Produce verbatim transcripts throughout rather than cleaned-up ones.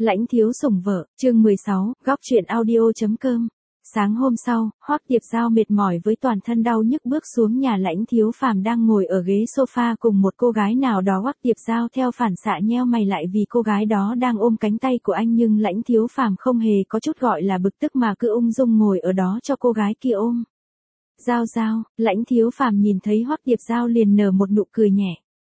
Lãnh thiếu sủng vợ, chương mười sáu, góc truyện audio.com. Sáng hôm sau, Hoắc Tiệp Dao mệt mỏi với toàn thân đau nhức bước xuống nhà Lãnh Thiếu Phàm đang ngồi ở ghế sofa cùng một cô gái nào đó. Hoắc Tiệp Dao theo phản xạ nheo mày lại vì cô gái đó đang ôm cánh tay của anh, nhưng Lãnh Thiếu Phàm không hề có chút gọi là bực tức mà cứ ung dung ngồi ở đó cho cô gái kia ôm. Dao Dao, Lãnh Thiếu Phàm nhìn thấy Hoắc Tiệp Dao liền nở một nụ cười nhẹ.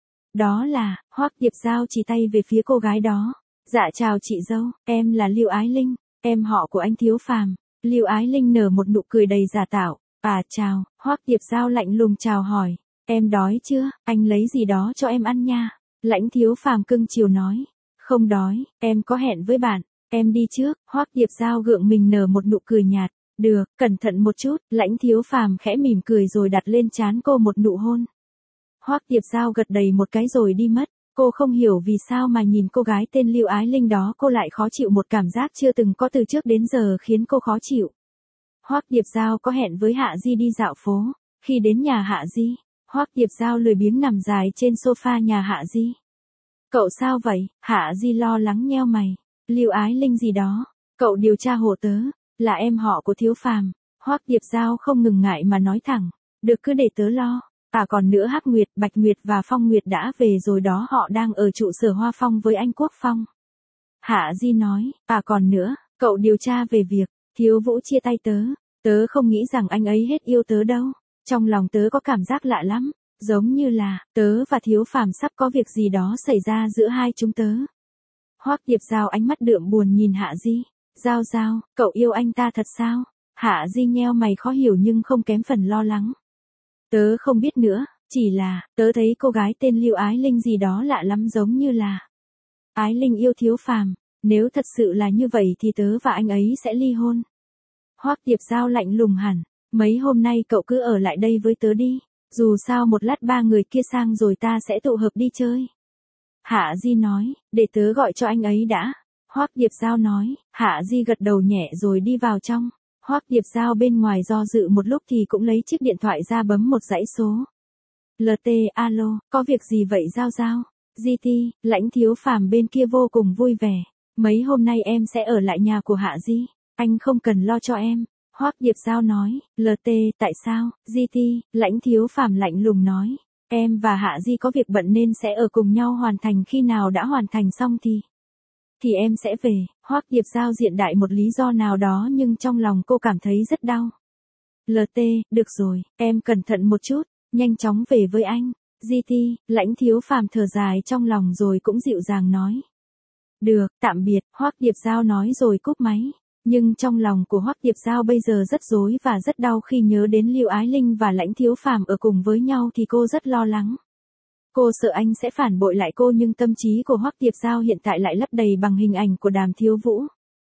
Đó là, Hoắc Tiệp Dao chỉ tay về phía cô gái đó. Dạ chào chị dâu, em là Lưu Ái Linh, em họ của anh Thiếu Phàm. Lưu Ái Linh nở một nụ cười đầy giả tạo. À chào, Hoắc Tiệp Dao lạnh lùng chào hỏi. Em đói chưa, anh lấy gì đó cho em ăn nha. Lãnh Thiếu Phàm cưng chiều nói. Không đói, em có hẹn với bạn, em đi trước. Hoắc Tiệp Dao gượng mình nở một nụ cười nhạt. Được, cẩn thận một chút. Lãnh Thiếu Phàm khẽ mỉm cười rồi đặt lên trán cô một nụ hôn. Hoắc Tiệp Dao gật đầy một cái rồi đi mất. Cô không hiểu vì sao mà nhìn cô gái tên Lưu Ái Linh đó cô lại khó chịu, một cảm giác chưa từng có từ trước đến giờ khiến cô khó chịu. Hoắc Tiệp Dao có hẹn với Hạ Di đi dạo phố. Khi đến nhà Hạ Di, Hoắc Tiệp Dao lười biếng nằm dài trên sofa nhà Hạ Di. Cậu sao vậy? Hạ Di lo lắng nheo mày. Lưu Ái Linh gì đó? Cậu điều tra hộ tớ, là em họ của Thiếu Phàm. Hoắc Tiệp Dao không ngừng ngại mà nói thẳng. Được, cứ để tớ lo. À còn nữa, Hắc Nguyệt, Bạch Nguyệt và Phong Nguyệt đã về rồi đó, họ đang ở trụ sở Hoa Phong với anh Quốc Phong. Hạ Di nói, à còn nữa, cậu điều tra về việc Thiếu Vũ chia tay tớ. Tớ không nghĩ rằng anh ấy hết yêu tớ đâu. Trong lòng tớ có cảm giác lạ lắm, giống như là tớ và Thiếu Phàm sắp có việc gì đó xảy ra giữa hai chúng tớ. Hoắc Tiệp Dao ánh mắt đượm buồn nhìn Hạ Di. Dao Dao, cậu yêu anh ta thật sao? Hạ Di nheo mày khó hiểu nhưng không kém phần lo lắng. Tớ không biết nữa, chỉ là, tớ thấy cô gái tên Lưu Ái Linh gì đó lạ lắm, giống như là Ái Linh yêu Thiếu Phàm. Nếu thật sự là như vậy thì tớ và anh ấy sẽ ly hôn. Hoắc Tiệp Dao lạnh lùng hẳn. Mấy hôm nay cậu cứ ở lại đây với tớ đi. Dù sao một lát ba người kia sang rồi ta sẽ tụ hợp đi chơi. Hạ Di nói, để tớ gọi cho anh ấy đã. Hoắc Tiệp Dao nói. Hạ Di gật đầu nhẹ rồi đi vào trong. Hoắc Tiệp Dao bên ngoài do dự một lúc thì cũng lấy chiếc điện thoại ra bấm một dãy số. lờ tê, alo, có việc gì vậy Dao Dao? giê tê, Lãnh Thiếu Phàm bên kia vô cùng vui vẻ. Mấy hôm nay em sẽ ở lại nhà của Hạ Di, anh không cần lo cho em. Hoắc Tiệp Dao nói. lờ tê, tại sao? giê tê, Lãnh Thiếu Phàm lạnh lùng nói. Em và Hạ Di có việc bận nên sẽ ở cùng nhau, hoàn thành khi nào đã hoàn thành xong thì thì em sẽ về. Hoắc Tiệp Dao diện đại một lý do nào đó nhưng trong lòng cô cảm thấy rất đau. lờ tê, được rồi, em cẩn thận một chút, nhanh chóng về với anh. giê tê, Lãnh Thiếu Phàm thở dài trong lòng rồi cũng dịu dàng nói. Được, tạm biệt, Hoắc Tiệp Dao nói rồi cúp máy. Nhưng trong lòng của Hoắc Tiệp Dao bây giờ rất rối và rất đau khi nhớ đến Lưu Ái Linh và Lãnh Thiếu Phàm ở cùng với nhau thì cô rất lo lắng. Cô sợ anh sẽ phản bội lại cô, nhưng tâm trí của Hoắc Tiệp Dao hiện tại lại lấp đầy bằng hình ảnh của Đàm Thiếu Vũ.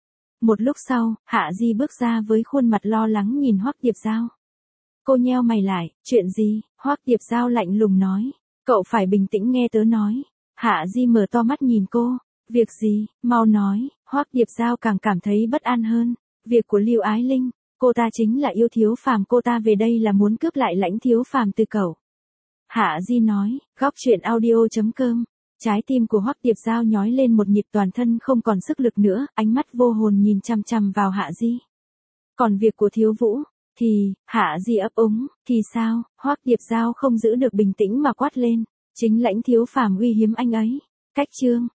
Một lúc sau, Hạ Di bước ra với khuôn mặt lo lắng nhìn Hoắc Tiệp Dao. Cô nheo mày lại, chuyện gì? Hoắc Tiệp Dao lạnh lùng nói. Cậu phải bình tĩnh nghe tớ nói. Hạ Di mở to mắt nhìn cô. Việc gì? Mau nói. Hoắc Tiệp Dao càng cảm thấy bất an hơn. Việc của Lưu Ái Linh. Cô ta chính là yêu Thiếu Phàm, cô ta về đây là muốn cướp lại Lãnh Thiếu Phàm từ cậu. Hạ Di nói. Góc truyện audio.com. Trái tim của Hoắc Tiệp Dao nhói lên một nhịp, toàn thân không còn sức lực nữa, ánh mắt vô hồn nhìn chằm chằm vào Hạ Di. Còn việc của Thiếu Vũ thì, Hạ Di ấp úng, thì sao? Hoắc Tiệp Dao không giữ được bình tĩnh mà quát lên. Chính Lãnh Thiếu Phàm uy hiếp anh ấy. Cách chương